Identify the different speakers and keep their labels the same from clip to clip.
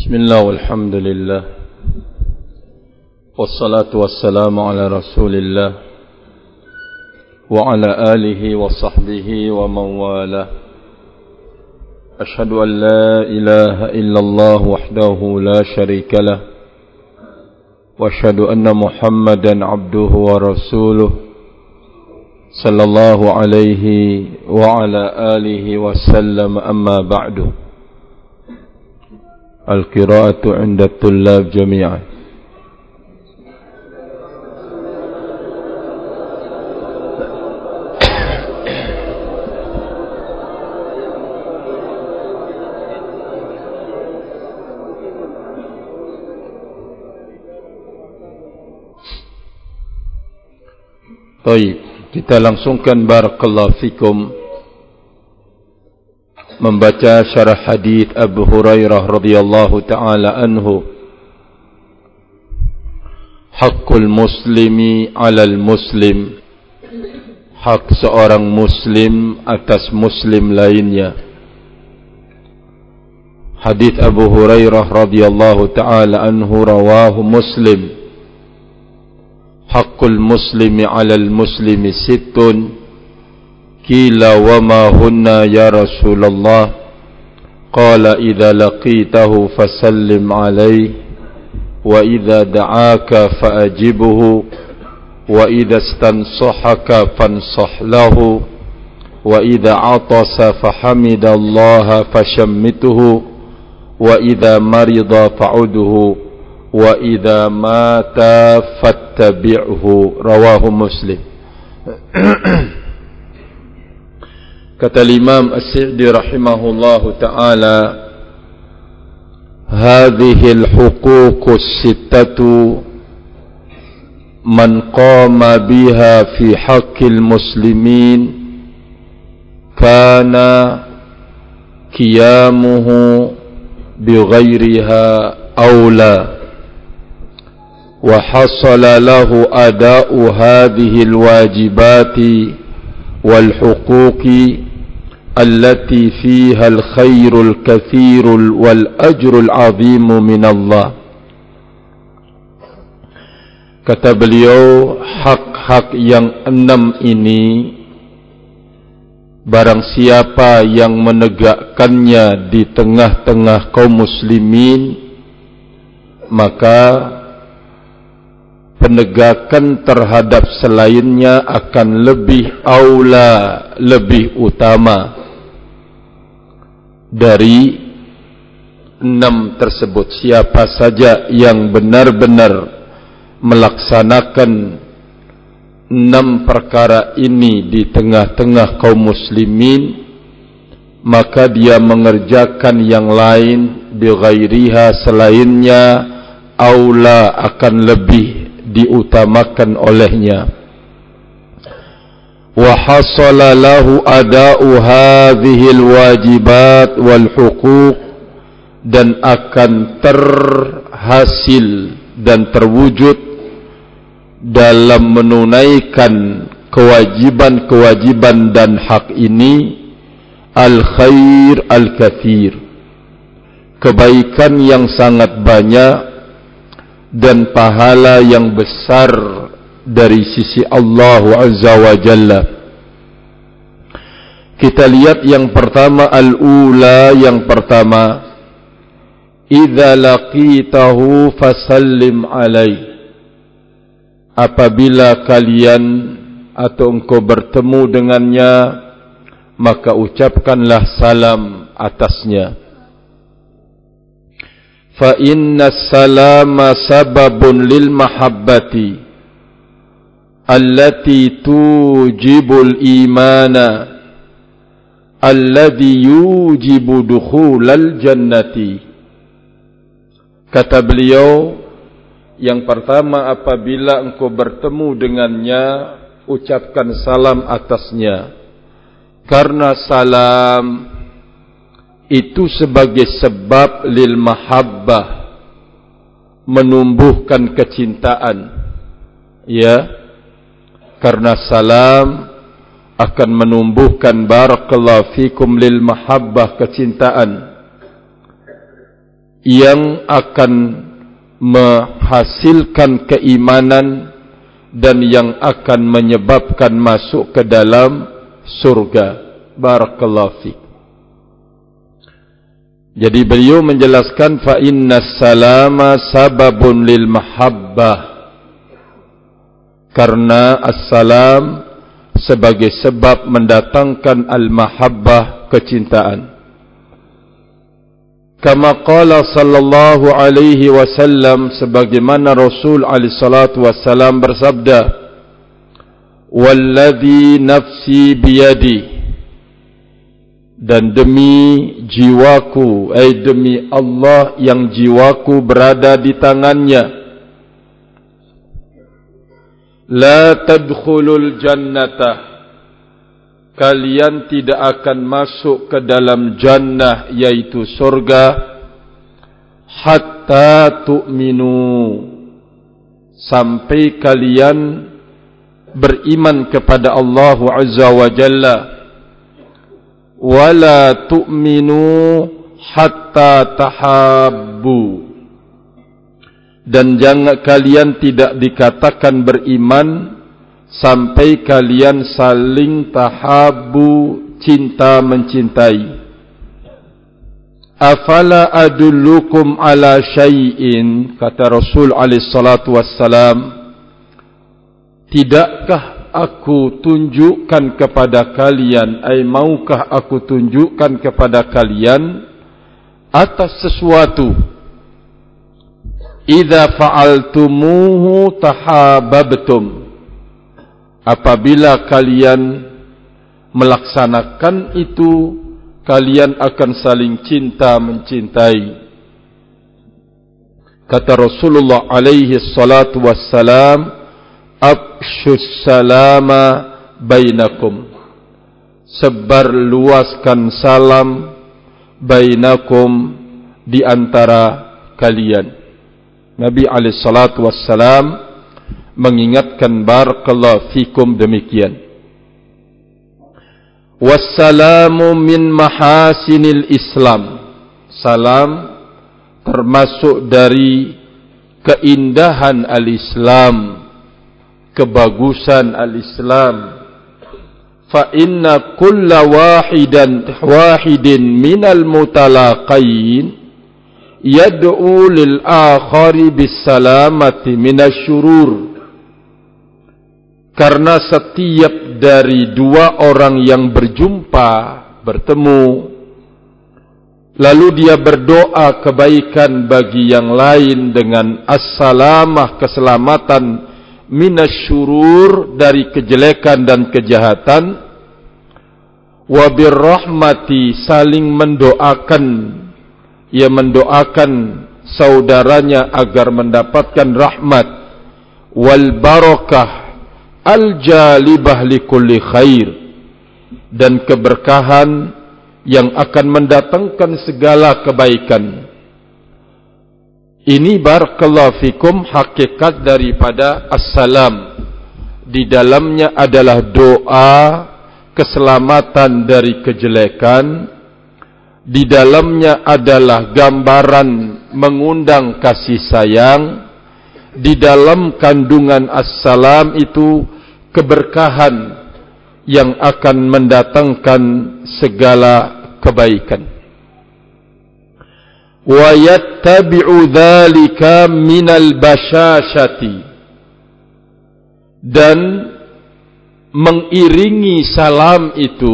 Speaker 1: Bismillah walhamdulillah wassalatu wassalamu ala rasulillah wa ala alihi wa sahbihi wa man wala. Ashhadu an la ilaha illallah wahdahu la sharika lah wa ashhadu anna Muhammadan abduhu wa rasuluh sallallahu alaihi wa ala alihi wa sallam. Amma ba'du. Al-qira'atu 'inda at-tullab jami'an. Baik, kita langsungkan barakallahu fikum membaca syarah hadits Abu Hurairah radhiyallahu taala anhu. Haqqul muslimi 'alal muslim, hak seorang muslim atas muslim lainnya. Hadits Abu Hurairah radhiyallahu taala anhu rawahu Muslim. Haqqul muslimi 'alal muslimi sittun. Qila wa ma hunna ya Rasulullah? Qala idza laqitahu fasallim alayhi wa idza da'aka fa'ajibhu wa idza istansahaka fansah lahu wa idza 'atasa fahamidallaha fashammituhu wa idza marida fa'udhu wa idza mata fattabi'hu. Rawahu Muslim. Kata Imam As-Sa'di rahimahullahu ta'ala, hadhihi al-huququs sittatu man qama biha fi haqqil muslimin kana qiyamuhu bighayriha awla wa hasala lahu ada'u hadhihi al-wajibati wal huquqi allati fiha al-khairul kathirul wal ajrul azimu minallah. Kata beliau, hak-hak yang 6 ini barang siapa yang menegakkannya di tengah-tengah kaum muslimin, maka penegakan terhadap selainnya akan lebih aula, lebih utama dari 6 tersebut. Siapa saja yang benar-benar melaksanakan 6 perkara ini di tengah-tengah kaum muslimin, maka dia mengerjakan yang lain bighairiha, selainnya aula, akan lebih diutamakan olehnya. Wa hasala lahu ada'u hadhil wajibat wal huquq, dan akan terhasil dan terwujud dalam menunaikan kewajiban-kewajiban dan hak ini al khair al kathir, kebaikan yang sangat banyak dan pahala yang besar dari sisi Allah Azza wa Jalla. Kita lihat yang pertama, al-ula, yang pertama, idza laqitahu fasallim alaihi. Apabila kalian atau engkau bertemu dengannya, maka ucapkanlah salam atasnya. Fa inna salama sababun lil mahabbati allati tujibul imana alladhi yujibu dukhulal jannati. Kata beliau, yang pertama, apabila engkau bertemu dengannya, ucapkan salam atasnya, karena salam itu sebagai sebab lil mahabbah, menumbuhkan kecintaan, ya. Karena salam akan menumbuhkan barakallahu fikum lil mahabbah, kecintaan. yang akan menghasilkan keimanan dan yang akan menyebabkan masuk ke dalam surga. Barakallahu fiik. Jadi beliau menjelaskan fa inna salama sababun lil mahabbah, karena assalam sebagai sebab mendatangkan al-mahabbah, kecintaan. Kama qala sallallahu alaihi wasallam, sebagaimana Rasul alaihi salatu wasallam bersabda, walladhi nafsi biyadi, dan demi jiwaku, demi Allah yang jiwaku berada di tangannya, la tadkhulul jannata, kalian tidak akan masuk ke dalam jannah, yaitu surga, hatta tu'minu, sampai kalian beriman kepada Allah Azza wa Jalla, wala tu'minu hatta tahabbu, dan jangan kalian tidak dikatakan beriman sampai kalian saling tahabbu, cinta mencintai. Afala adullukum ala syai'in, kata Rasul alaihi salatu wassalam, tidakkah aku tunjukkan kepada kalian, maukah aku tunjukkan kepada kalian atas sesuatu, idza fa'altumuhu tahabbtum, apabila kalian melaksanakan itu, kalian akan saling cinta mencintai. Kata Rasulullah alaihi salatu wassalam, afshus salama bainakum, sebar luaskan salam, bainakum, di antara kalian. Nabi alaihi salatu wassalam mengingatkan barakallahu fikum demikian. Wassalamu min mahasinil Islam, salam termasuk dari keindahan al-Islam, kebagusan al-Islam. Fa inna kulla wahidin minal mutalaqain yad'u lil akhari bis salamati minasyurur, karena setiap dari dua orang yang berjumpa, bertemu, lalu dia berdoa kebaikan bagi yang lain dengan as-salamah, keselamatan, minasyurur, dari kejelekan dan kejahatan, wa birrahmati, saling mendoakan, ia mendoakan saudaranya agar mendapatkan rahmat, wal barakah al-jalibah likulli khair, dan keberkahan yang akan mendatangkan segala kebaikan. Ini barakallahu fikum hakikat daripada assalam. Di dalamnya adalah doa keselamatan dari kejelekan. Di dalamnya adalah gambaran mengundang kasih sayang. Di dalam kandungan assalam itu keberkahan yang akan mendatangkan segala kebaikan. Wa yattabi'u dzalika minal basyashati, dan mengiringi salam itu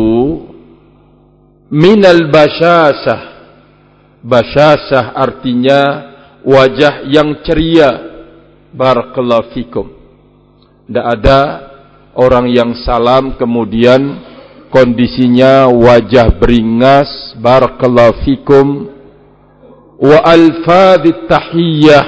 Speaker 1: minal basyashah. Basyashah artinya wajah yang ceria. Barakallahu fikum. Tidak ada orang yang salam kemudian kondisinya wajah beringas. Barakallahu fikum. Wa alfadhit tahiyyah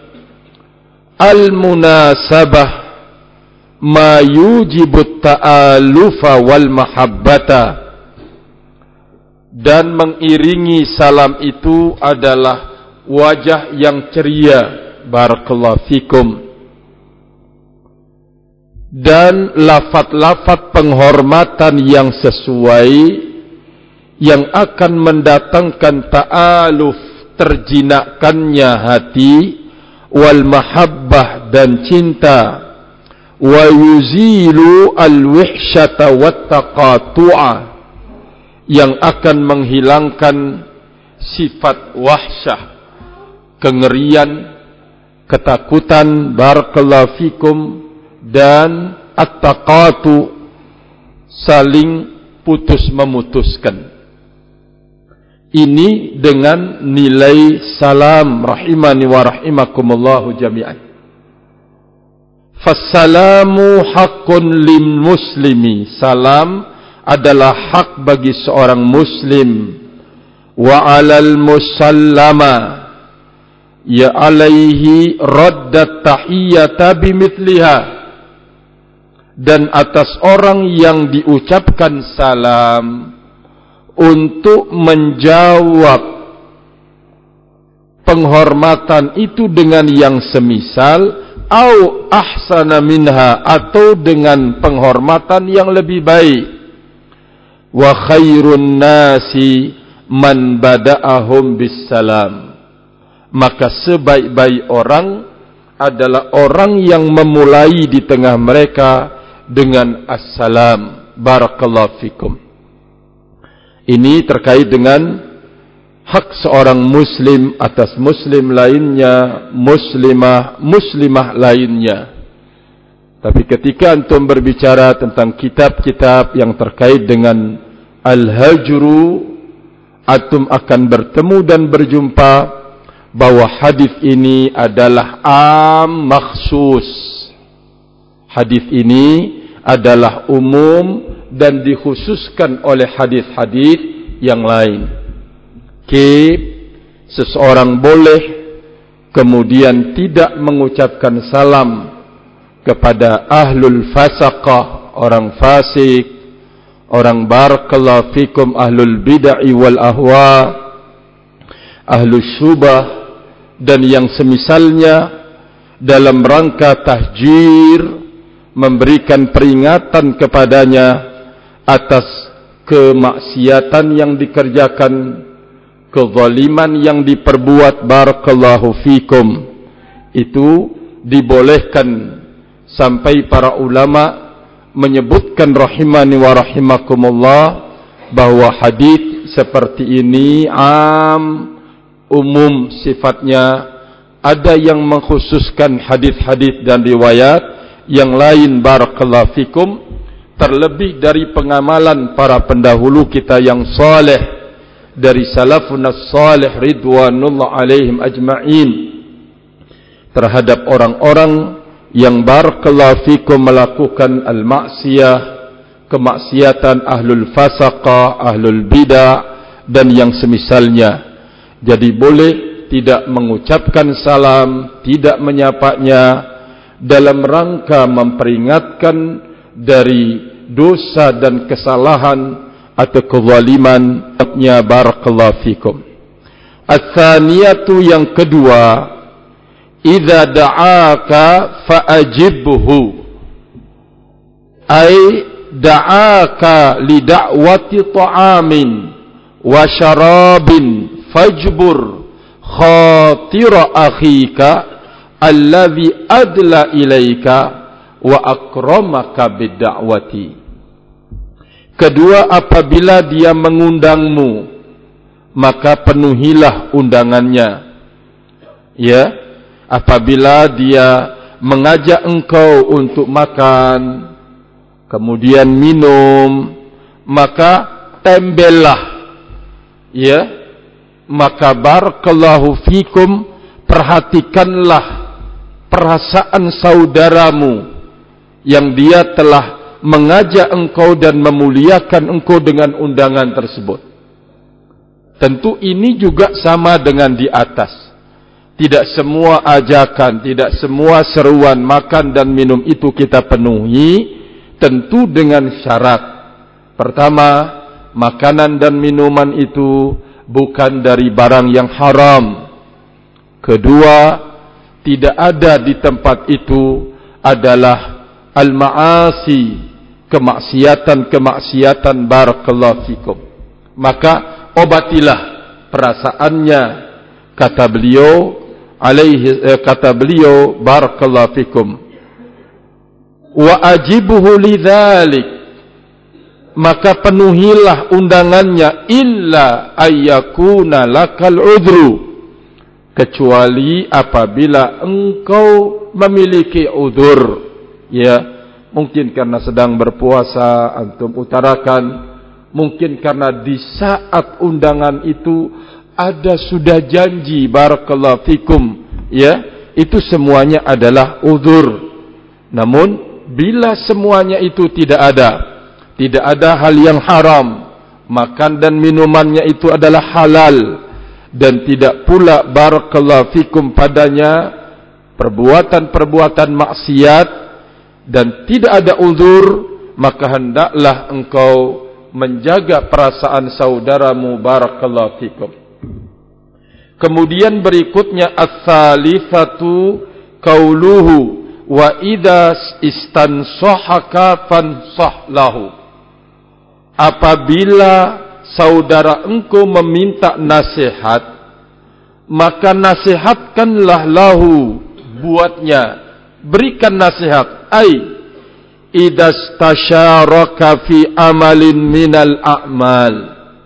Speaker 1: al-munasabah ma yujibut ta'alufa wal mahabbata, dan mengiringi salam itu adalah wajah yang ceria. Barakallahu fikum. Dan lafaz-lafaz penghormatan yang sesuai, yang akan mendatangkan ta'aluf, terjinakkannya hati, wal mahabbah dan cinta, wa yuzilu al-wihsyata wat taqatu'a, yang akan menghilangkan sifat wahsyah, kengerian, ketakutan, barakallahu fikum, dan at-taqatu, saling putus memutuskan. Ini dengan nilai salam, rahimani wa rahimakumullahu jami'an. Fassalamu haqqun lil muslimi, salam adalah hak bagi seorang muslim. Wa alal musallama ya alaihi raddat tahiyyata bimithliha, dan atas orang yang diucapkan salam untuk menjawab penghormatan itu dengan yang semisal, au ahsana minha, atau dengan penghormatan yang lebih baik. Wa khairun nasi man bada'ahum bissalam, maka sebaik-baik orang adalah orang yang memulai di tengah mereka dengan assalam. Barakallahu fikum. Ini terkait dengan hak seorang muslim atas muslim lainnya, muslimah lainnya. Tapi ketika antum berbicara tentang kitab-kitab yang terkait dengan al-hajru, antum akan bertemu dan berjumpa bahwa hadis ini adalah am makhsus. Hadis ini adalah umum dan dikhususkan oleh hadis-hadis yang lain. Seseorang boleh kemudian tidak mengucapkan salam kepada ahlul fasaqah, orang fasik, orang barakallahu fikum ahlul bid'ah wal ahwa, ahlus syubah dan yang semisalnya, dalam rangka tahjir, memberikan peringatan kepadanya atas kemaksiatan yang dikerjakan, kezaliman yang diperbuat, barakallahu fikum. Itu dibolehkan, sampai para ulama menyebutkan rahimani wa rahimakumullah bahwa hadis seperti ini umum sifatnya. Ada yang mengkhususkan hadis-hadis dan riwayat yang lain, barakallahu fikum, terlebih dari pengamalan para pendahulu kita yang saleh, dari salafun as-salih ridwanullah alaihim ajma'in, terhadap orang-orang yang barakallahu fikum melakukan al-ma'siyah, kemaksiatan, ahlul fasaqah, ahlul bid'ah dan yang semisalnya. Jadi boleh tidak mengucapkan salam, tidak menyapanya, dalam rangka memperingatkan dari dosa dan kesalahan atau kezaliman. Barakallahu fikum. Ats-tsaniyatu, yang kedua, idza da'aka fa'ajibhu, ay da'aka li da'wati ta'amin wa syarabin fajbur khatira akhika alladhi adla ilaika wa akramaka bid-da'wati. Kedua, apabila dia mengundangmu, maka penuhilah undangannya. Ya, apabila dia mengajak engkau untuk makan, kemudian minum, maka tembellah. Ya, maka barakallahu fikum, perhatikanlah perasaan saudaramu yang dia telah mengajak engkau dan memuliakan engkau dengan undangan tersebut. Tentu ini juga sama dengan di atas. Tidak semua ajakan, tidak semua seruan makan dan minum itu kita penuhi, tentu dengan syarat. Pertama, makanan dan minuman itu bukan dari barang yang haram. Kedua, tidak ada di tempat itu adalah al-ma'asi, kemaksiatan, barakallahu fikum. Maka obatilah perasaannya, Kata beliau barakallahu fikum, wa ajibuhu lidzalik, maka penuhilah undangannya, illa ayyakuna lakal udru, kecuali apabila engkau memiliki udzur, ya, mungkin karena sedang berpuasa antum utarakan, mungkin karena di saat undangan itu ada sudah janji barakallahu fikum, ya, itu semuanya adalah udzur. Namun bila semuanya itu tidak ada hal yang haram, makan dan minumannya itu adalah halal, dan tidak pula barakallahu fikum padanya perbuatan-perbuatan maksiat, dan tidak ada uzur, maka hendaklah engkau menjaga perasaan saudaramu barakallahu fikum. Kemudian berikutnya as-salifatu qauluhu wa idza istansahaka fansah lahu. Apabila saudara engkau meminta nasihat, maka nasihatkanlah lahu buatnya, berikan nasihat. Ai idastasharaka fi amalin minal a'mal,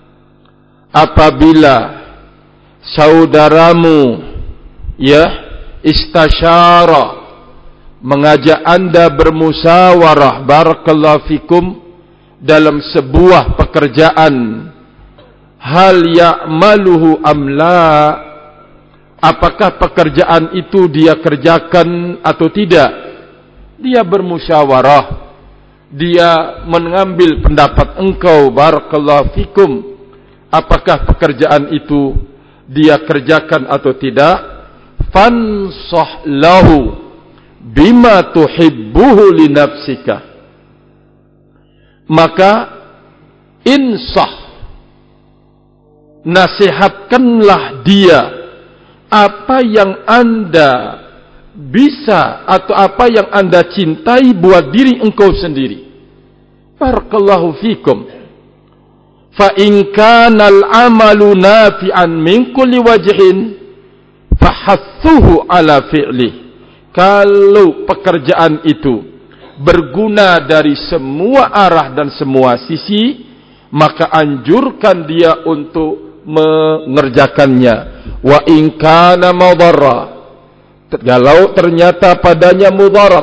Speaker 1: apabila saudaramu, ya, istasyara, mengajak anda bermusyawarah barakallahu fikum dalam sebuah pekerjaan, hal ya'maluhu amla, apakah pekerjaan itu dia kerjakan atau tidak. Dia bermusyawarah, dia mengambil pendapat engkau barakallahu fikum, apakah pekerjaan itu dia kerjakan atau tidak. Fansah lahu bima tuhibbuhu li nafsika, maka insah, nasihatkanlah dia apa yang anda bisa atau apa yang anda cintai buat diri engkau sendiri. Barakallahu fikum. Fa in kana al-amalu nafi'an min kulli wajhin fahathuhu ala fi'li. Kalau pekerjaan itu berguna dari semua arah dan semua sisi, maka anjurkan dia untuk mengerjakannya. Wa in kana madarra, kalau ternyata padanya mudarat,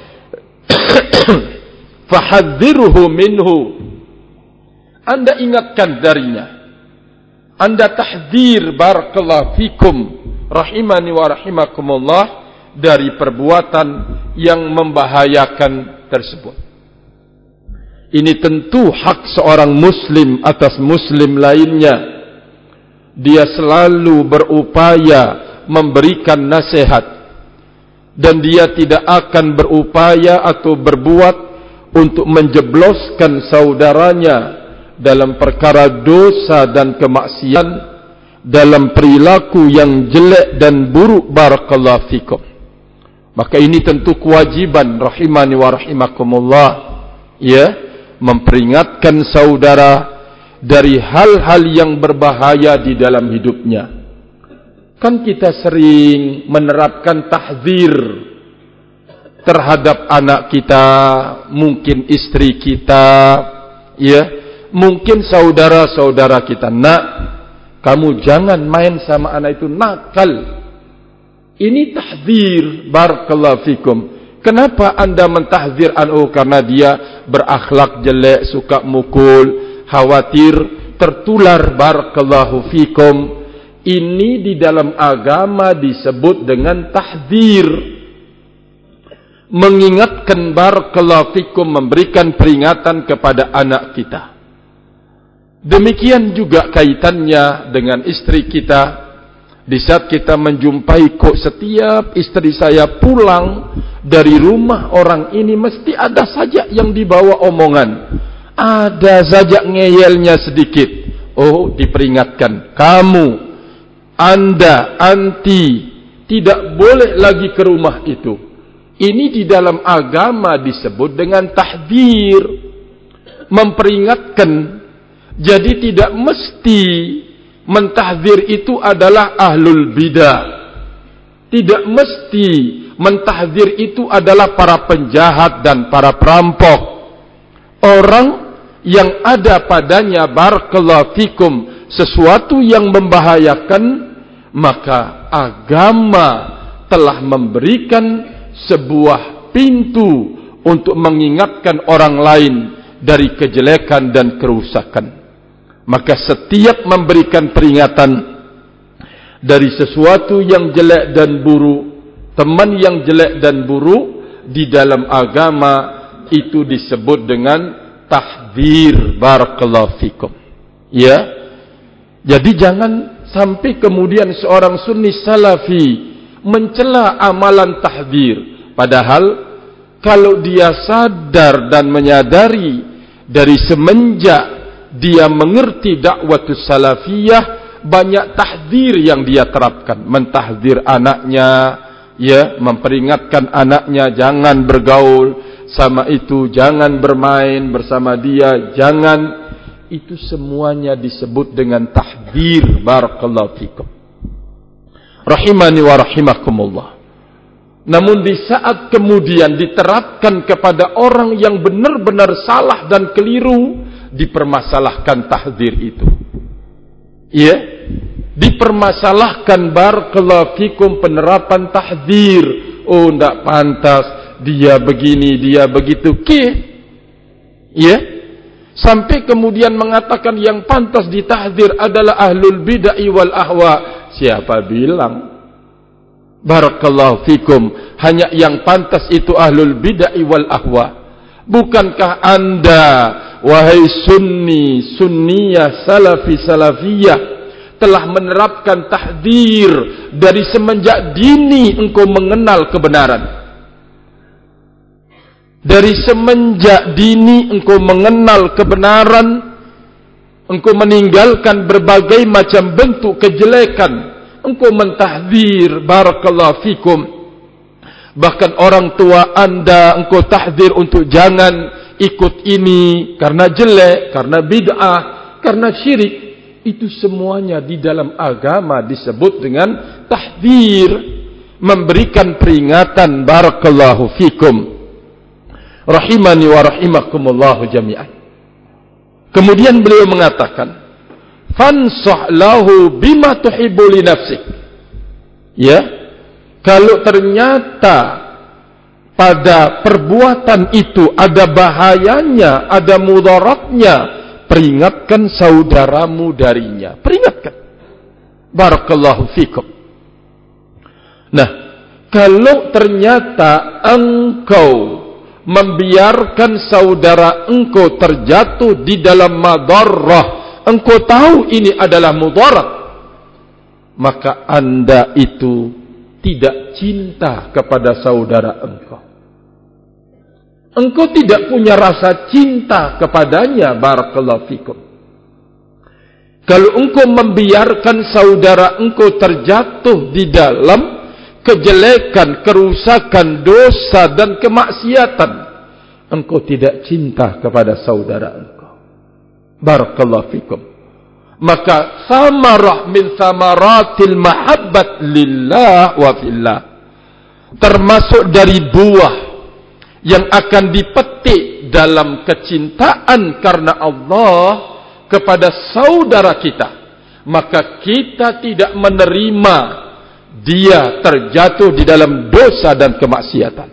Speaker 1: fahadzirhu minhu, anda ingatkan darinya, anda tahdzir barakallahu fikum rahimani wa rahimakumullah dari perbuatan yang membahayakan tersebut. Ini tentu hak seorang muslim atas muslim lainnya. Dia selalu berupaya memberikan nasihat, dan dia tidak akan berupaya atau berbuat untuk menjebloskan saudaranya dalam perkara dosa dan kemaksiatan, dalam perilaku yang jelek dan buruk barakallahu fikum. Maka ini tentu kewajiban rahimani wa rahimakumullah, ya, memperingatkan saudara dari hal-hal yang berbahaya di dalam hidupnya. Kan kita sering menerapkan tahdzir terhadap anak kita, mungkin istri kita, ya, mungkin saudara-saudara kita. Nak, kamu jangan main sama anak itu, nakal. Ini tahdzir barakallahu fikum. Kenapa anda mentahdzir anak? Karena dia berakhlak jelek, suka mukul, khawatir tertular barakallahu fikum. Ini di dalam agama disebut dengan tahdzir, mengingatkan barakallahu fikum, memberikan peringatan kepada anak kita. Demikian juga kaitannya dengan istri kita. Di saat kita menjumpai, kok setiap istri saya pulang dari rumah orang ini mesti ada saja yang dibawa omongan, ada saja ngeyelnya sedikit. Oh, diperingatkan, kamu, anda, anti, tidak boleh lagi ke rumah itu. Ini di dalam agama disebut dengan tahdzir, memperingatkan. Jadi tidak mesti mentahdzir itu adalah ahlul bidah. Tidak mesti mentahdzir itu adalah para penjahat dan para perampok. Orang yang ada padanya barakallahu fikum sesuatu yang membahayakan, maka agama telah memberikan sebuah pintu untuk mengingatkan orang lain dari kejelekan dan kerusakan. Maka setiap memberikan peringatan dari sesuatu yang jelek dan buruk, teman yang jelek dan buruk, di dalam agama itu disebut dengan tahdzir. Barakallahu fikum. Ya. Jadi jangan sampai kemudian seorang sunni salafi mencela amalan tahdzir. Padahal kalau dia sadar dan menyadari dari semenjak dia mengerti dakwatus salafiyah, banyak tahdzir yang dia terapkan. Mentahdzir anaknya, ya, memperingatkan anaknya jangan bergaul sama itu, jangan bermain bersama dia, jangan. Itu semuanya disebut dengan tahdzir. Barakallahu fikum. Rahimani wa rahimakumullah. Namun di saat kemudian diterapkan kepada orang yang benar-benar salah dan keliru, dipermasalahkan tahdzir itu. Ya, dipermasalahkan barakallahu fikum penerapan tahdzir. Oh, tidak pantas dia begini, dia begitu. Ya, sampai kemudian mengatakan yang pantas ditahdzir adalah ahlul bid'ah wal ahwa. Siapa bilang? Barakallahu fikum, hanya yang pantas itu ahlul bid'ah wal ahwa. Bukankah anda, wahai sunni, sunniyah, salafi, salafiyah, telah menerapkan tahdzir dari semenjak dini engkau mengenal kebenaran? Dari semenjak dini engkau mengenal kebenaran, engkau meninggalkan berbagai macam bentuk kejelekan, engkau mentahdzir. Barakallahu fikum. Bahkan orang tua anda engkau tahdzir untuk jangan ikut ini karena jelek, karena bid'ah, karena syirik. Itu semuanya di dalam agama disebut dengan tahdzir, memberikan peringatan. Barakallahu fikum. Rahimani wa rahimakumullahu jami'an. Kemudian beliau mengatakan, fansah lahu bima tuhibbu li nafsik. Ya, kalau ternyata pada perbuatan itu ada bahayanya, ada mudaratnya, peringatkan saudaramu darinya. Peringatkan. Barakallahu fikum. Nah, kalau ternyata engkau membiarkan saudara engkau terjatuh di dalam madarrah, engkau tahu ini adalah mudarat, maka anda itu tidak cinta kepada saudara engkau. Engkau tidak punya rasa cinta kepadanya. Barakallahu fikum. Kalau engkau membiarkan saudara engkau terjatuh di dalam kejelekan, kerusakan, dosa dan kemaksiatan, engkau tidak cinta kepada saudara engkau. Barakallahu fikum. Maka samarah min samaratil mahabbat lillah wa fillah, termasuk dari buah yang akan dipetik dalam kecintaan karena Allah kepada saudara kita, maka kita tidak menerima dia terjatuh di dalam dosa dan kemaksiatan.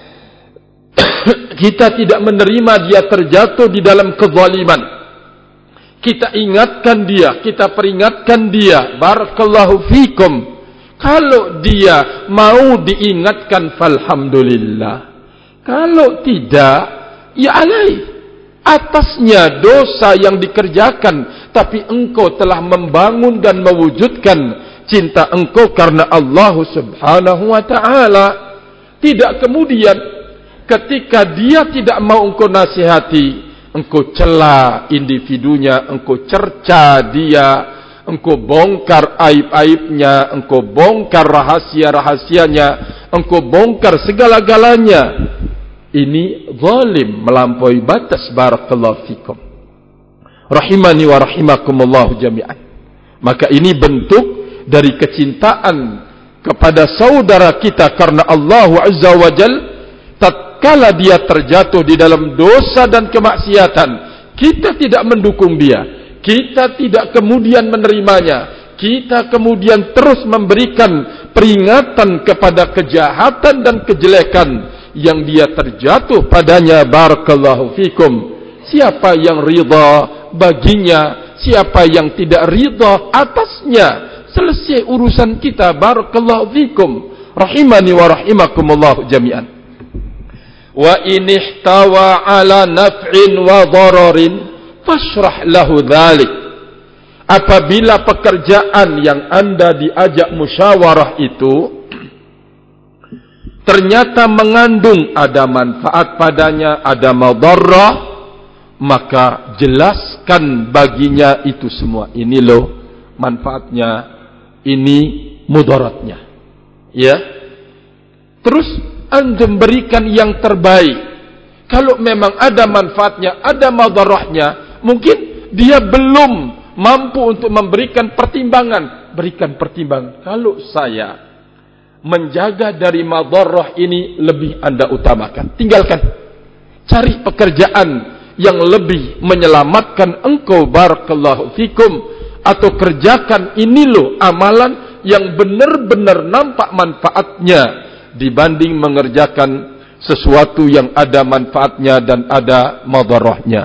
Speaker 1: Kita tidak menerima dia terjatuh di dalam kezaliman. Kita ingatkan dia, kita peringatkan dia. Barakallahu fikum. Kalau dia mau diingatkan, falhamdulillah. Kalau tidak, ya alaih, atasnya dosa yang dikerjakan, tapi engkau telah membangun dan mewujudkan cinta engkau karena Allah subhanahu wa ta'ala. Tidak kemudian ketika dia tidak mau engkau nasihati, engkau cela individunya, engkau cerca dia, engkau bongkar aib-aibnya, engkau bongkar rahasia-rahasianya, engkau bongkar segala-galanya. Ini zalim, melampaui batas. Barakallahu fikum. Rahimani wa rahimakumullahu jami'an. Maka ini bentuk dari kecintaan kepada saudara kita karena Allah Azza wa Jal. Tatkala dia terjatuh di dalam dosa dan kemaksiatan, kita tidak mendukung dia, kita tidak kemudian menerimanya, kita kemudian terus memberikan peringatan kepada kejahatan dan kejelekan yang dia terjatuh padanya. Barakallahu fikum. Siapa yang ridha baginya, siapa yang tidak ridha atasnya, selesai urusan kita. Barakallahu fikum, rahimani wa rahimakumullah jami'an. Wa in ihtawa ala naf'in wa dhararin fashrah lahu dhalik. Apabila pekerjaan yang Anda diajak musyawarah itu ternyata mengandung ada manfaat padanya, ada madarrah, maka jelaskan baginya itu semua. Ini loh manfaatnya, ini mudaratnya. Ya. Terus Anda berikan yang terbaik. Kalau memang ada manfaatnya, ada madarahnya, mungkin dia belum mampu untuk memberikan pertimbangan. Berikan pertimbangan. Kalau saya menjaga dari madarah ini lebih Anda utamakan, tinggalkan. Cari pekerjaan yang lebih menyelamatkan engkau. Barakallahu fikum. Atau kerjakan ini loh amalan yang benar-benar nampak manfaatnya dibanding mengerjakan sesuatu yang ada manfaatnya dan ada madarahnya.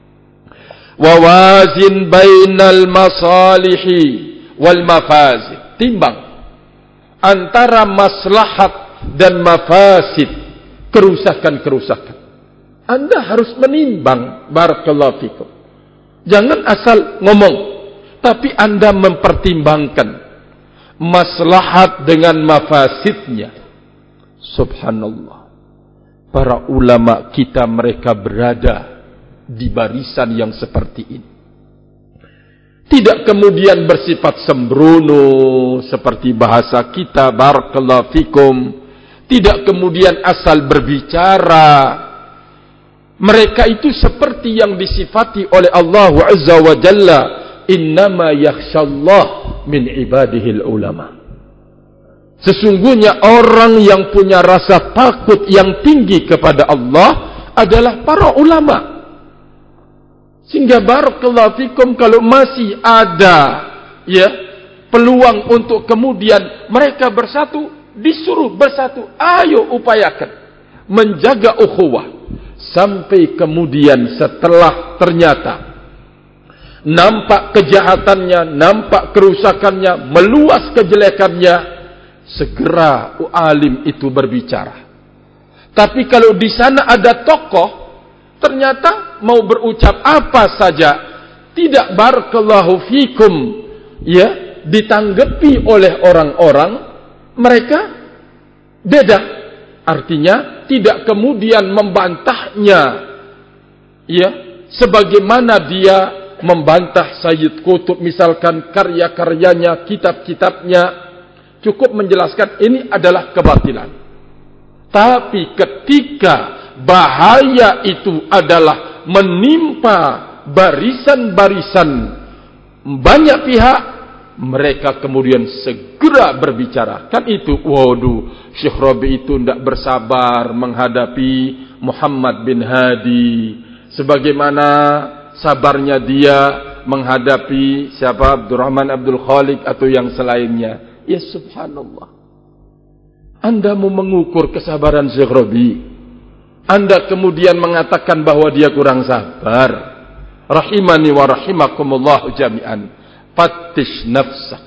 Speaker 1: Wawazin bainal masalihi wal mafazid. Timbang antara maslahat dan mafasid, kerusakan-kerusakan. Anda harus menimbang. Barakallahu fikum. Jangan asal ngomong, tapi Anda mempertimbangkan maslahat dengan mafasidnya. Subhanallah. Para ulama kita, mereka berada di barisan yang seperti ini. Tidak kemudian bersifat sembrono seperti bahasa kita. Barakallahu fikum. Tidak kemudian asal berbicara. Mereka itu seperti yang disifati oleh Allah Azza wa Jalla. Innama yakhshallah min ibadihil ulama. Sesungguhnya orang yang punya rasa takut yang tinggi kepada Allah adalah para ulama. Sehingga barakallahu fikum, kalau masih ada peluang untuk kemudian mereka bersatu, disuruh bersatu. Ayo upayakan menjaga ukhuwah sampai kemudian setelah ternyata nampak kejahatannya, nampak kerusakannya, meluas kejelekannya, segera alim itu berbicara. Tapi kalau di sana ada tokoh, ternyata mau berucap apa saja, tidak barakallahu fikum, ditanggapi oleh orang-orang, mereka beda. Artinya tidak kemudian membantahnya, sebagaimana dia membantah Sayyid Qutb misalkan karya-karyanya, kitab-kitabnya. Cukup menjelaskan ini adalah kebatilan. Tapi ketika bahaya itu adalah menimpa barisan-barisan banyak pihak, mereka kemudian segera berbicara. Kan itu, waduh, Syekh Rabi itu tidak bersabar menghadapi Muhammad bin Hadi, sebagaimana sabarnya dia menghadapi siapa, Abdurrahman Abdul Khaliq atau yang selainnya. Ya subhanallah. Anda mau mengukur kesabaran Syekh Rabi, Anda kemudian mengatakan bahwa dia kurang sabar. Rahimani wa rahimakumullah jami'an. Fattish nafsak.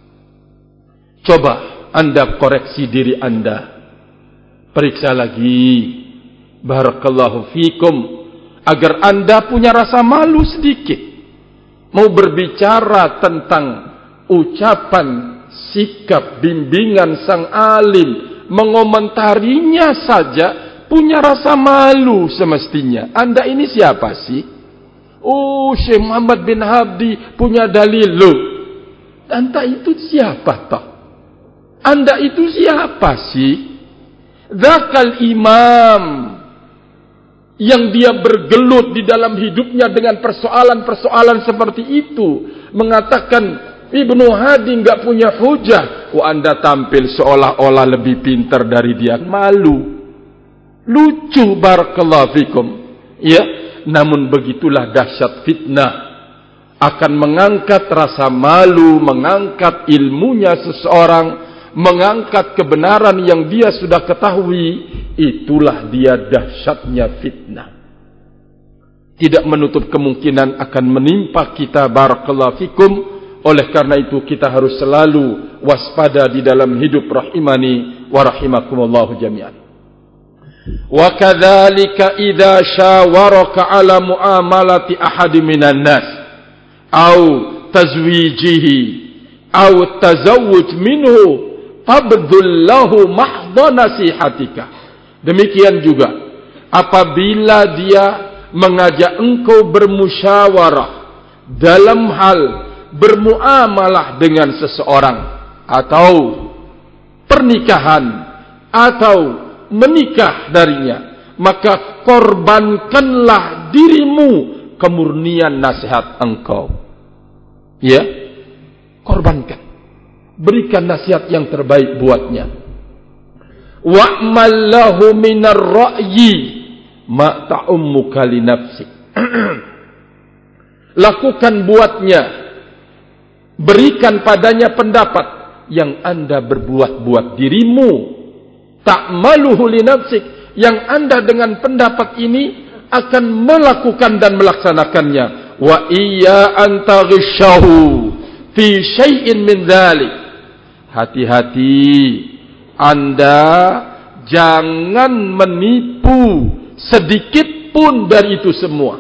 Speaker 1: Coba Anda koreksi diri Anda. Periksa lagi. Barakallahu fikum. Agar Anda punya rasa malu sedikit. Mau berbicara tentang ucapan, sikap, bimbingan sang alim, mengomentarinya saja punya rasa malu semestinya. Anda ini siapa sih? Oh, Syekh Muhammad bin Hadi punya dalil. Loh, Anda itu siapa toh? Anda itu siapa sih? Dzakal imam yang dia bergelut di dalam hidupnya dengan persoalan-persoalan seperti itu, mengatakan Ibnu Hadi enggak punya hujah. Anda tampil seolah-olah lebih pintar dari dia. Malu. Lucu, barakallahu fikum. Ya, namun begitulah dahsyat fitnah. Akan mengangkat rasa malu, mengangkat ilmunya seseorang, mengangkat kebenaran yang dia sudah ketahui. Itulah dia dahsyatnya fitnah. Tidak menutup kemungkinan akan menimpa kita, barakallahu fikum. Oleh karena itu kita harus selalu waspada di dalam hidup, rahimani wa rahimakumullahu jami'an. Wa kadzalika idza syawaraka ala muamalati ahadi minan nas au tazwijihi au tazawwuj minhu fabdhul lahu mahdha nasihatika. Demikian juga apabila dia mengajak engkau bermusyawarah dalam hal bermuamalah dengan seseorang atau pernikahan atau menikah darinya, maka korbankanlah dirimu kemurnian nasihat engkau. Ya, korbankan, berikan nasihat yang terbaik buatnya. Wa'mal lahu minar ra'yi ma ta'ummuka li nafsik. Lakukan buatnya, berikan padanya pendapat yang Anda berbuat buat dirimu. Ta'maluhu li nafsik, yang Anda dengan pendapat ini akan melakukan dan melaksanakannya. Wa iya an taghishahu fi syai'in min dzalik. Hati-hati Anda jangan menipu sedikit pun dari itu semua.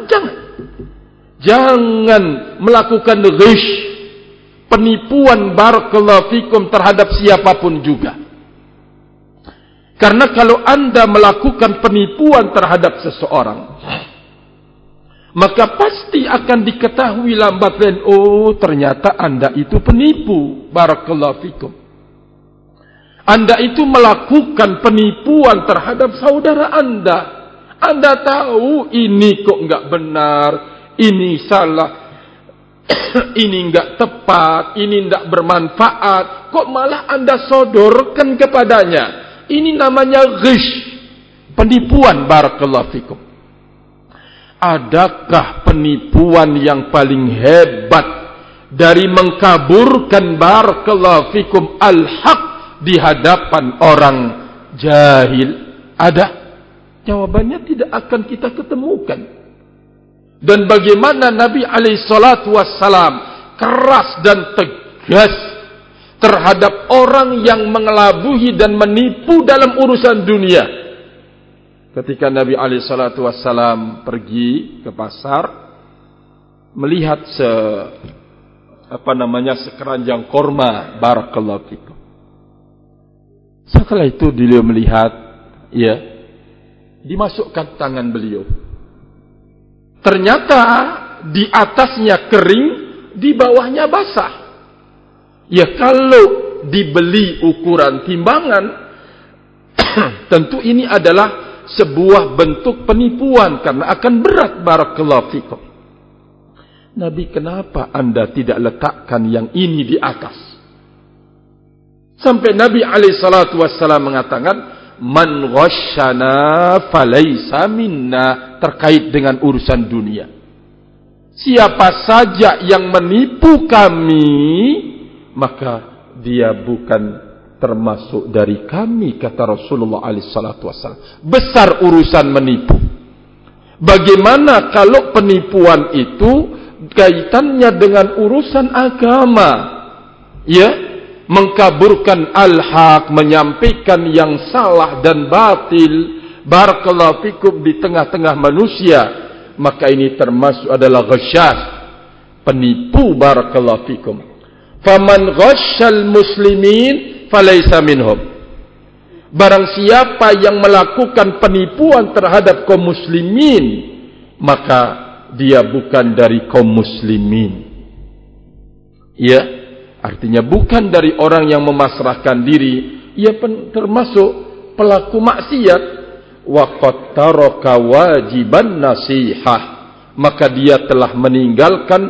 Speaker 1: Jangan melakukan ghish, penipuan, barakallahu fikum, terhadap siapapun juga. Karena kalau Anda melakukan penipuan terhadap seseorang, maka pasti akan diketahui lambat laun, oh ternyata Anda itu penipu, barakallahu fikum. Anda itu melakukan penipuan terhadap saudara Anda. Anda tahu ini kok enggak benar, ini salah, ini enggak tepat, ini enggak bermanfaat, kok malah Anda sodorkan kepadanya. Ini namanya ghish, penipuan, barakallahu fikum. Adakah penipuan yang paling hebat dari mengkaburkan, barakallahu fikum, al-haq di hadapan orang jahil? Ada? Jawabannya tidak akan kita ketemukan. Dan bagaimana Nabi alaihissalatu wassalam keras dan tegas terhadap orang yang mengelabuhi dan menipu dalam urusan dunia. Ketika Nabi alaihissalatu wassalam pergi ke pasar, melihat sekeranjang korma, barakallahu fikum. Setelah itu beliau melihat, ya, dimasukkan tangan beliau. Ternyata di atasnya kering, di bawahnya basah. Ya, kalau dibeli ukuran timbangan, tentu ini adalah sebuah bentuk penipuan karena akan berat, barakallahu fikum. Nabi, kenapa Anda tidak letakkan yang ini di atas? Sampai Nabi alaihissalatu wassalam mengatakan, man ghasyana falaysa minna, terkait dengan urusan dunia. Siapa saja yang menipu kami, maka dia bukan termasuk dari kami, kata Rasulullah alaihissalatu wassalam. Besar urusan menipu. Bagaimana kalau penipuan itu kaitannya dengan urusan agama? Ya, mengkaburkan al-haq, menyampaikan yang salah dan batil, barakallahu fikum, di tengah-tengah manusia, maka ini termasuk adalah ghasyas, penipu, barakallahu fikum. Faman ghasyal muslimin falaysa minhum. Barang siapa yang melakukan penipuan terhadap kaum muslimin, maka dia bukan dari kaum muslimin. Ya, artinya bukan dari orang yang memasrahkan diri. Ia termasuk pelaku maksiat. Wa qad taraka wajiban nasihah, maka dia telah meninggalkan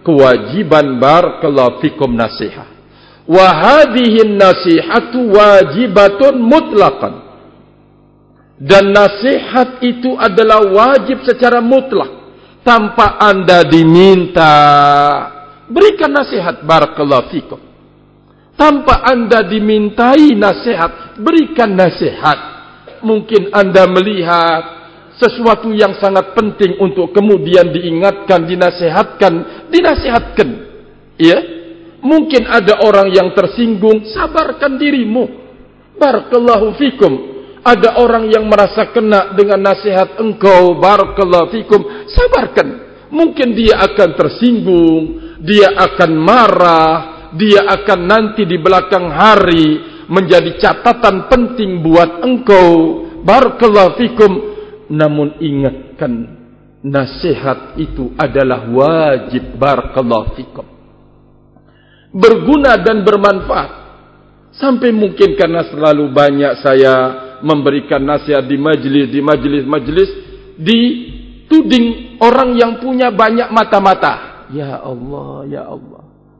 Speaker 1: kewajiban barakallahu fikum nasihat. Wa hadhihi nasihatu wajibatun mutlaqan. Dan nasihat itu adalah wajib secara mutlak, tanpa Anda diminta. Berikan nasihat barakallahu fikum. Tanpa Anda dimintai nasihat, berikan nasihat. Mungkin Anda melihat sesuatu yang sangat penting untuk kemudian diingatkan, dinasihatkan. Ya? Mungkin ada orang yang tersinggung, sabarkan dirimu. Barakallahu fikum. Ada orang yang merasa kena dengan nasihat engkau, barakallahu fikum, sabarkan. Mungkin dia akan tersinggung, dia akan marah, dia akan nanti di belakang hari menjadi catatan penting buat engkau, barakallahu fikum. Namun ingatkan, nasihat itu adalah wajib, barakallahu fikum, berguna dan bermanfaat. Sampai mungkin karena terlalu banyak saya memberikan nasihat di majlis, dituding orang yang punya banyak mata-mata. Ya Allah, ya Allah.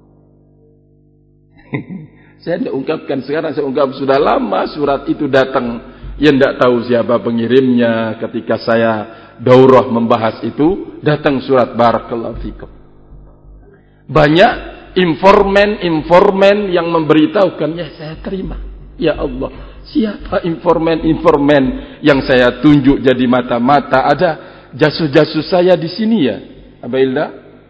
Speaker 1: Saya tidak ungkapkan sekarang, saya ungkap sudah lama surat itu datang. Ya tidak tahu siapa pengirimnya. Ketika saya daurah membahas itu, datang surat barakallahu fikum. Banyak informan yang memberitahukan, ya saya terima. Ya Allah, siapa informan yang saya tunjuk jadi mata-mata? Ada jasus-jasus saya di sini ya, Aba Ilda?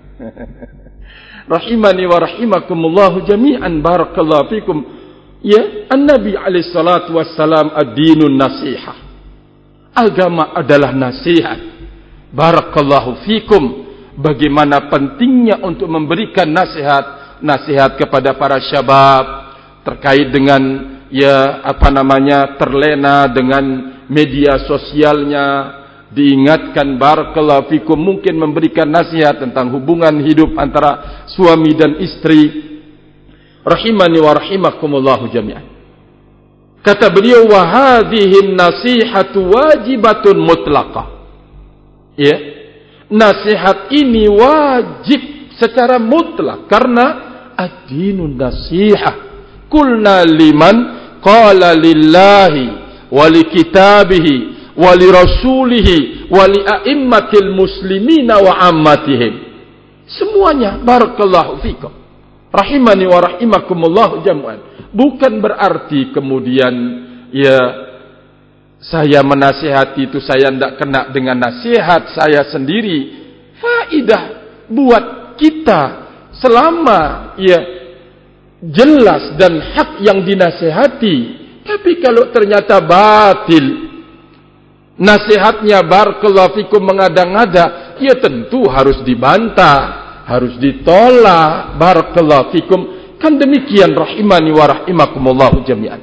Speaker 1: Rahimani wa rahimakumullahu jami'an, barakallahu fikum. Ya, An-Nabi alaihi salatu wassalam ad-dinun nasihah. Agama adalah nasihat. Barakallahu fikum. Bagaimana pentingnya untuk memberikan nasihat kepada para syabab terkait dengan terlena dengan media sosialnya. Diingatkan barakallahu fikum, mungkin memberikan nasihat tentang hubungan hidup antara suami dan istri. Rahimani wa rahimakumullahu jami'an. Kata beliau, wa hadhihi nasihatu wajibatun mutlaqah. Ya. Nasihat ini wajib secara mutlak karena ad-dinun nasihah. Qulna liman qala lillahi wa li kitabihi wa li rasulihi wa li a'immatil muslimina wa ammatihim. Semuanya barakallahu fikum. Rahimani wa rahimakumullah jam'an. Bukan berarti kemudian ya saya menasihati itu saya tidak kena dengan nasihat saya sendiri. Faidah buat kita selama ya jelas dan hak yang dinasihati. Tapi kalau ternyata batil nasihatnya barakallahu fikum mengada-ngada, ya tentu harus dibantah, harus ditolak, barakallahu fikum. Kan demikian rahimani wa rahimakumullahu jami'an.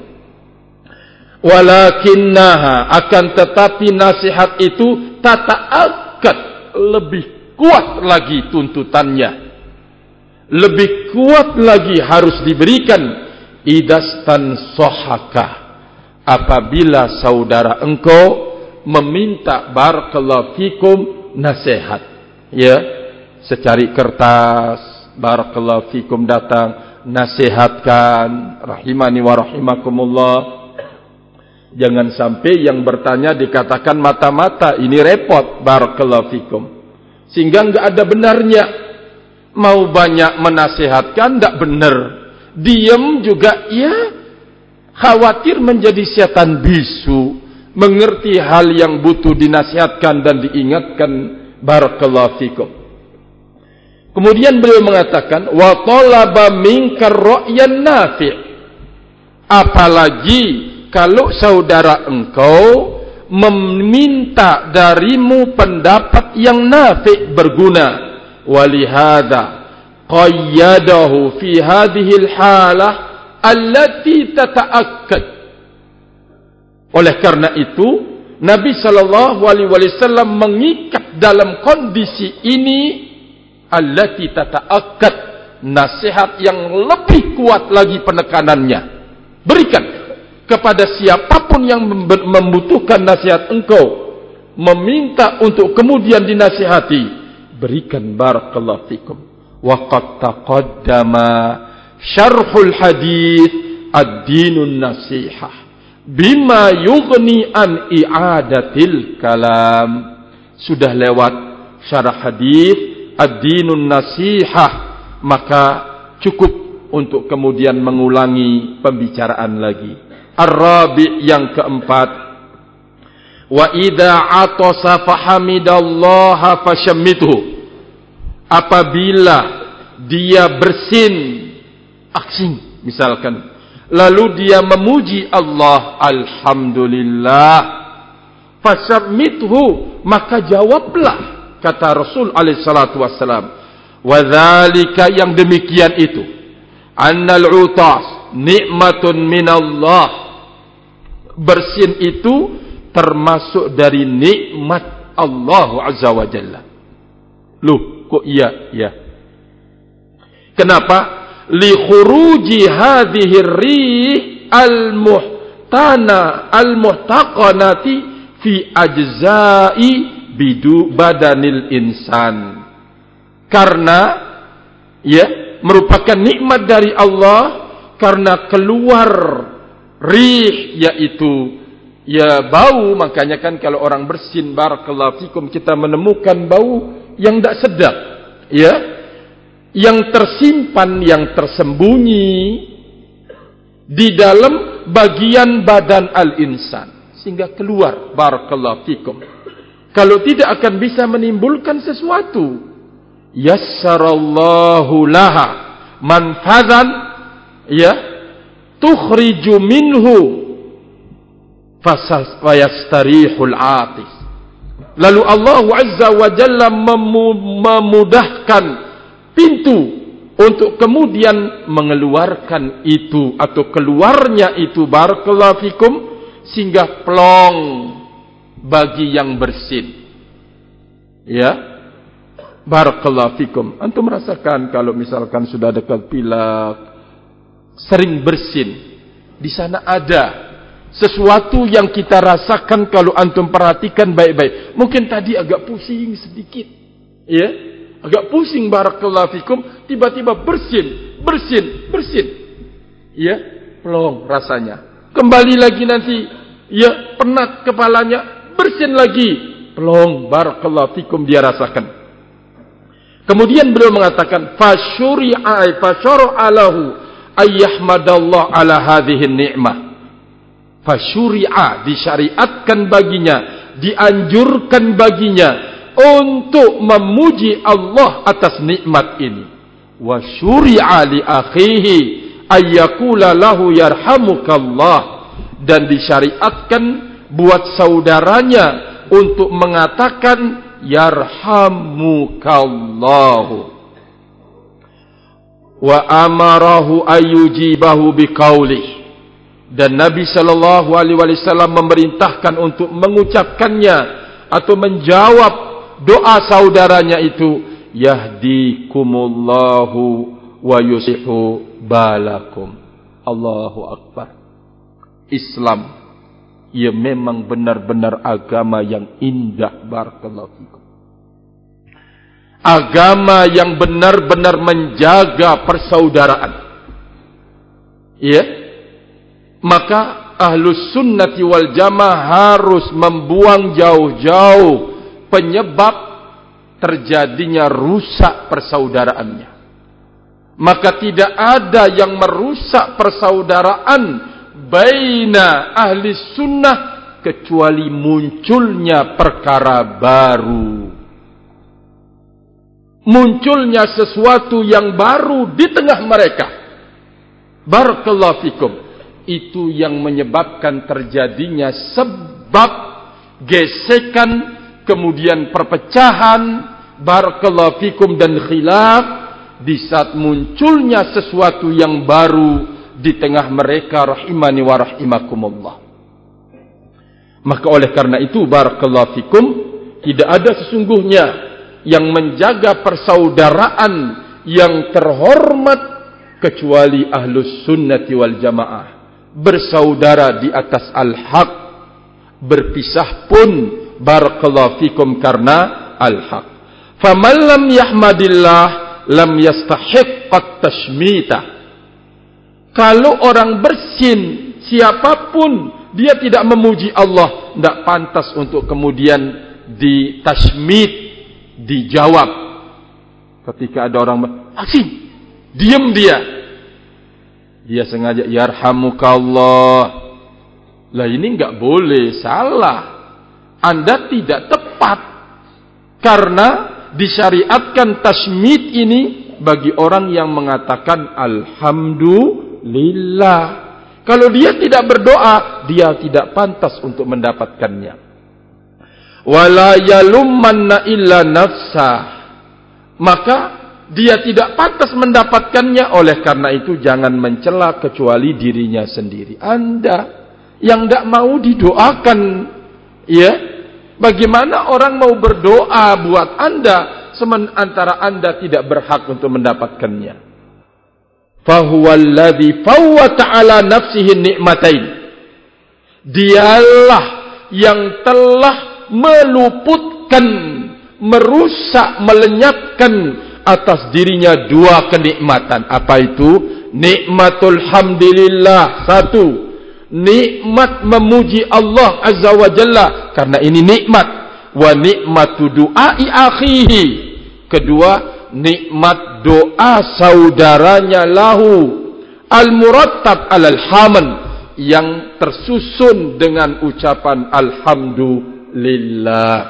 Speaker 1: Walakinnaha, akan tetapi nasihat itu tata'akkad, lebih kuat lagi tuntutannya, lebih kuat lagi harus diberikan. Idastan sohaka, apabila saudara engkau meminta barakallahu fikum nasihat, ya secari kertas, barakallahu fikum datang, nasihatkan, rahimani wa rahimakumullah. Jangan sampai yang bertanya dikatakan mata-mata, ini repot, barakallahu fikum. Sehingga enggak ada benarnya. Mau banyak menasihatkan, enggak benar. Diam juga, ya khawatir menjadi setan bisu. Mengerti hal yang butuh dinasihatkan dan diingatkan, barakallahu fikum. Kemudian beliau mengatakan, wa talaba minka ra'yan nafi'. Apalagi kalau saudara engkau meminta darimu pendapat yang nafi', berguna. Walihada qayyadahu fi hadhihi al-halah allati tata'akkad. Oleh karena itu Nabi sallallahu alaihi wasallam mengikat dalam kondisi ini allati tata'akkad, nasihat yang lebih kuat lagi penekanannya. Berikan kepada siapapun yang membutuhkan nasihat engkau, meminta untuk kemudian dinasihati, berikan barakallahu fikum. wa qad taqaddama syarhul hadits ad-dinun nasihah bima yughni an i'adatil kalam. Sudah lewat syarah hadis ad-dinun nasihah, maka cukup untuk kemudian mengulangi pembicaraan lagi. Ar-rabi', yang keempat, wa idza atasa fahamidallaha fashammithu. Apabila dia bersin, aksing misalkan, lalu dia memuji Allah, alhamdulillah, fashammithu, maka jawablah, kata Rasul alaihi salatu wassalam, wa dzalika, yang demikian itu, annal utas nikmatun minallah, bersin itu termasuk dari nikmat Allah azza wa jalla. Loh, kok iya? Ya. Kenapa? Li khuruji hadhihi rih al-muhtaqanati fi ajza'i bidu badanil insan. Karena ya, merupakan nikmat dari Allah karena keluar rih, yaitu ya bau. Makanya kan kalau orang bersin, barakallahu fikum, kita menemukan bau yang tidak sedap, ya, yang tersimpan, yang tersembunyi di dalam bagian badan al-insan, sehingga keluar, barakallahu fikum. Kalau tidak akan bisa menimbulkan sesuatu. Yassarallahu laha manfazan, ya, tukhriju minhu fayastarihul atis. Lalu Allah azza wa jalla memudahkan pintu untuk kemudian mengeluarkan itu, atau keluarnya itu, barakallahu fikum, sehingga plong bagi yang bersin. Ya, barakallahu fikum. Antum merasakan kalau misalkan sudah dekat pilek, sering bersin, di sana ada sesuatu yang kita rasakan kalau antum perhatikan baik-baik. Mungkin tadi agak pusing sedikit, ya, agak pusing, barakallahu fikum, tiba-tiba bersin, ya, plong rasanya. Kembali lagi nanti, ya, penat kepalanya, bersin lagi, plong, barakallahu fikum, dia rasakan. Kemudian beliau mengatakan, fasyara'a lahu ayyahmadallah ala hadhihi ni'mah. Fasyuri'a, disyariatkan baginya, dianjurkan baginya untuk memuji Allah atas nikmat ini. Wa syuri'a li akhihi ayyakula lahu yarhamukallah, dan disyariatkan buat saudaranya untuk mengatakan yarhamukallahu. Wa amarahu ayyujibahu biqaulih, dan Nabi sallallahu alaihi wasallam memerintahkan untuk mengucapkannya atau menjawab doa saudaranya itu, yahdikumullahu wa yusihu balakum. Allahu akbar. Islam, ia memang benar-benar agama yang indah, barakallahu fikum. Agama yang benar-benar menjaga persaudaraan. Ya. Maka ahlus sunnati wal jamaah harus membuang jauh-jauh penyebab terjadinya rusak persaudaraannya. Maka tidak ada yang merusak persaudaraan baina ahli sunnah kecuali munculnya perkara baru, munculnya sesuatu yang baru di tengah mereka. Barakallahu fikum. Itu yang menyebabkan terjadinya sebab gesekan, kemudian perpecahan, barakallahu fikum, dan khilaf, di saat munculnya sesuatu yang baru di tengah mereka, rahimani wa rahimakumullah. Maka oleh karena itu, barakallahu fikum, tidak ada sesungguhnya yang menjaga persaudaraan yang terhormat kecuali ahlus sunnati wal jamaah. Bersaudara di atas al-haq, berpisah pun, barakallahu fikum, karena al-haq. Faman lam yahmadillah lam yastahiqqat tashmita. Kalau orang bersin, siapapun dia tidak memuji Allah, tidak pantas untuk kemudian ditashmit, dijawab. Ketika ada orang bersin, diam dia. Dia sengaja yarhamukallah. Lah ini enggak boleh, salah. Anda tidak tepat. Karena disyariatkan tashmit ini bagi orang yang mengatakan alhamdulillah. Kalau dia tidak berdoa, dia tidak pantas untuk mendapatkannya. Wala yalummanna illa nafsah. Maka dia tidak pantas mendapatkannya. Oleh karena itu jangan mencela kecuali dirinya sendiri. Anda yang tidak mau didoakan, ya, bagaimana orang mau berdoa buat Anda sementara Anda tidak berhak untuk mendapatkannya? Fahuwalladzi fawwata ala nafsihi ni'matain. Dialah yang telah meluputkan, merusak, melenyapkan atas dirinya dua kenikmatan. Apa itu? Nikmatul hamdilillah, satu. Nikmat memuji Allah Azza wa Jalla, karena ini nikmat. Wa nikmatu du'ai akhihi. Kedua, nikmat doa saudaranya lahu. Al-murattab alal haman, yang tersusun dengan ucapan alhamdulillah.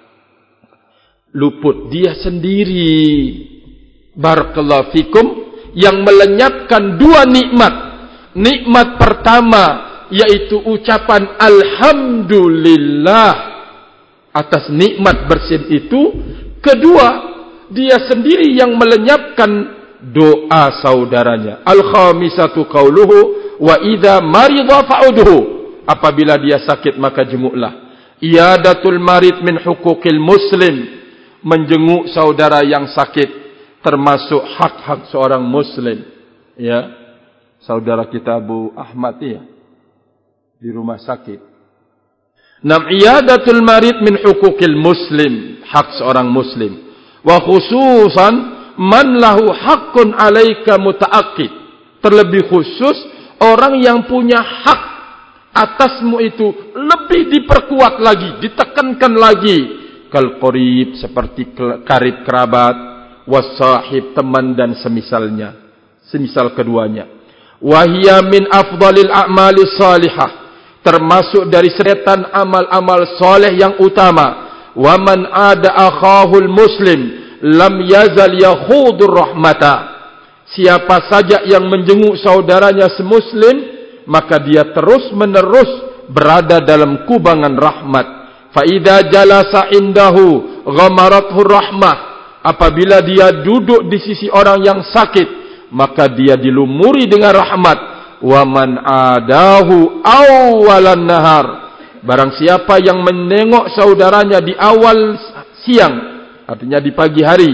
Speaker 1: Luput dia sendiri, barakallahu fikum, yang melenyapkan dua nikmat. Nikmat pertama yaitu ucapan alhamdulillah atas nikmat bersin itu. Kedua, dia sendiri yang melenyapkan doa saudaranya. Al-khamisatu qauluhu wa idza marida fa'udhu. Apabila dia sakit maka jenguklah. Iyadatul marid min huquqil muslim. Menjenguk saudara yang sakit termasuk hak-hak seorang muslim. Ya. Saudara kita Abu Ahmad ya, di rumah sakit. Nam iyadatul marid min huquqil muslim, hak seorang muslim. Wa khususan man lahu haqqun 'alaika muta'aqqid. Terlebih khusus orang yang punya hak atasmu itu lebih diperkuat lagi, ditekankan lagi. Kal qarib, seperti karib kerabat, wasahib, teman dan semisalnya, semisal keduanya. Wahia min afdalil a'mali salihah, termasuk dari seretan amal-amal soleh yang utama. Wa man ada akhahul muslim lam yazal yakhudur rahmata. Siapa saja yang menjenguk saudaranya semuslim, maka dia terus-menerus berada dalam kubangan rahmat. Fa idza jalasa indahu ghamarathu rahmah. Apabila dia duduk di sisi orang yang sakit, maka dia dilumuri dengan rahmat. Wa man adahu awalan nahar. Barang siapa yang menengok saudaranya di awal siang, artinya di pagi hari,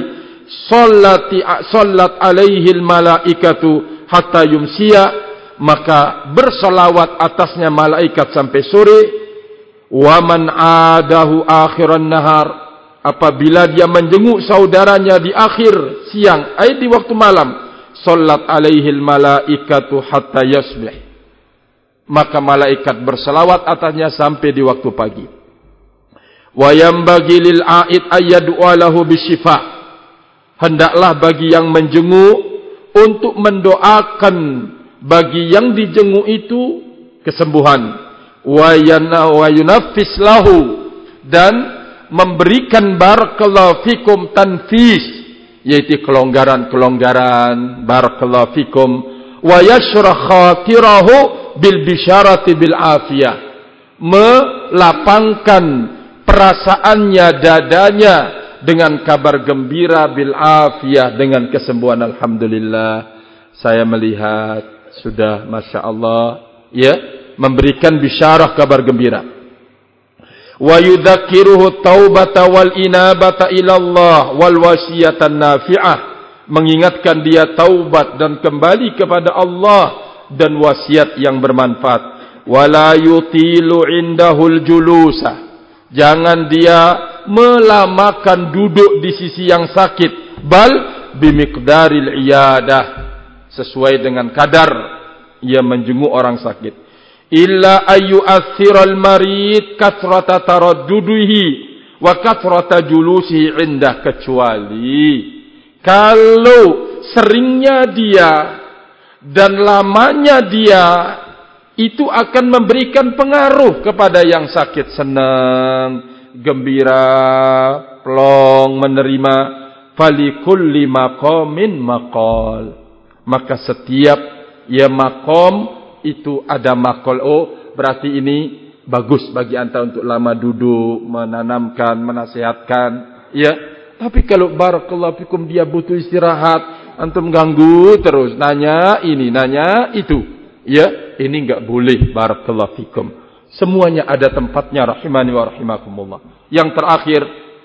Speaker 1: sallat alaihil malaikatu hatta yumsiya, maka bersolawat atasnya malaikat sampai sore. Wa man adahu akhiran nahar. Apabila dia menjenguk saudaranya di akhir siang, di waktu malam, sallat alaihil malaikatu hatta yasbih, maka malaikat berselawat atasnya sampai di waktu pagi. Wa yambaghi lil a'id ayyad'a lahu bisyifa. Hendaklah bagi yang menjenguk untuk mendoakan bagi yang dijenguk itu kesembuhan. Wa yunaffis lahu, dan memberikan barakallahu fikum tanfis, yaitu kelonggaran-kelonggaran, barakallahu fikum. Wa yashrah khatirahu bil bisyarati bil afiyah, melapangkan perasaannya, dadanya dengan kabar gembira bil afiyah, dengan kesembuhan. Alhamdulillah, saya melihat sudah masya Allah, ya, memberikan bisyarah, kabar gembira. Wa yudzakiruhu taubata wal inabata ila Allah wal wasiyatan nafi'ah, mengingatkan dia taubat dan kembali kepada Allah dan wasiat yang bermanfaat. Wala yutilu indahul julusa, jangan dia melamakan duduk di sisi yang sakit. Bal bimiqdaril iyadah, sesuai dengan kadar ia menjenguk orang sakit. Illa ayyu'athiral marid kathrata taraddudihi wa kathrata julusihi indah, kecuali kalau seringnya dia dan lamanya dia itu akan memberikan pengaruh kepada yang sakit, senang, gembira, plong, menerima. Falikulli maqamin maqal, maka setiap maqam itu ada maqal. Oh, berarti ini bagus bagi anta untuk lama duduk, menanamkan, menasihatkan, ya. Tapi kalau barakallahu fikum dia butuh istirahat, antum ganggu terus, nanya ini, nanya itu, ya, ini enggak boleh. Barakallahu fikum. Semuanya ada tempatnya, rahimani wa rahimakumullah. Yang terakhir,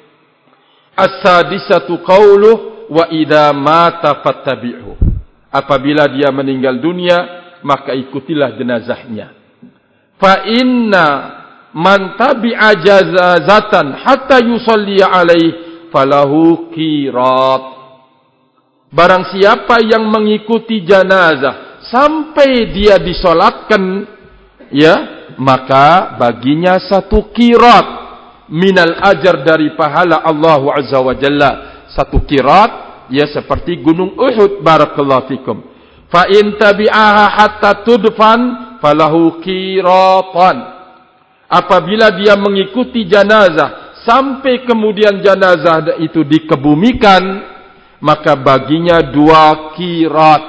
Speaker 1: as-sadisatu qauluh wa idza mata fattabi'hu. Apabila dia meninggal dunia, maka ikutilah jenazahnya. Fa inna man tabi'a janazatan hatta yusalli alaihi falahu qirat. Barang siapa yang mengikuti jenazah sampai dia disolatkan, ya, maka baginya satu qirat minal ajar, dari pahala Allah Azza wa Jalla. Satu qirat, ya, seperti gunung Uhud. Barakallahu fikum. Fa in tabi'aha hatta tudfan falahu qiratan. Apabila dia mengikuti jenazah sampai kemudian jenazah itu dikebumikan, maka baginya 2 qirat.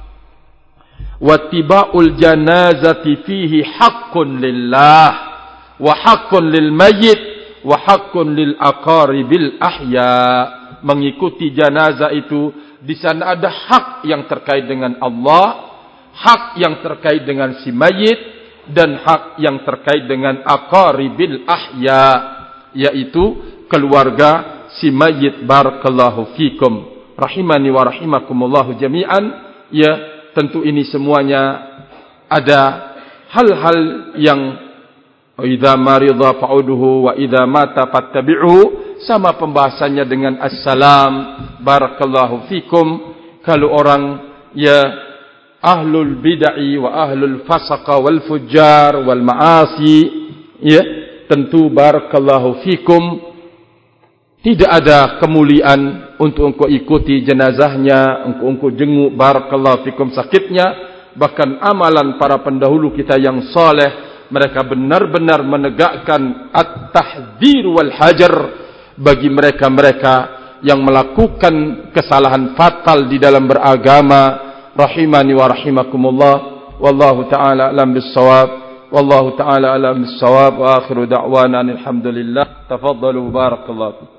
Speaker 1: Wattiba'ul janazati fihi haqqun lillah wa haqqun lil mayyit wa haqqun lil aqaribil ahya. Mengikuti jenazah itu di sana ada hak yang terkait dengan Allah, hak yang terkait dengan si mayit, dan hak yang terkait dengan aqaribil ahya, yaitu keluarga si mayit. Barakallahu fikum, rahimani wa rahimakumullahu jami'an. Ya, tentu ini semuanya ada hal-hal yang idza marida fa'uduhu wa idza mata fattabi'uhu, sama pembahasannya dengan assalam. Barakallahu fikum. Kalau orang, ya, ahlul bid'ah wa ahlul fasaqa wal fujjar wal ma'asi, ya, tentu barakallahu fikum tidak ada kemuliaan untuk engkau ikuti jenazahnya, engkau jenguk barakallahu fikum sakitnya. Bahkan amalan para pendahulu kita yang saleh, mereka benar-benar menegakkan at-tahdzir wal hajar bagi mereka-mereka yang melakukan kesalahan fatal di dalam beragama. Rahimani wa rahimakumullah. Wallahu ta'ala alam bis-shawab. Wallahu ta'ala alam bis-shawab. Wa akhiru da'wana alhamdulillah. Tafaddalu barakallahu.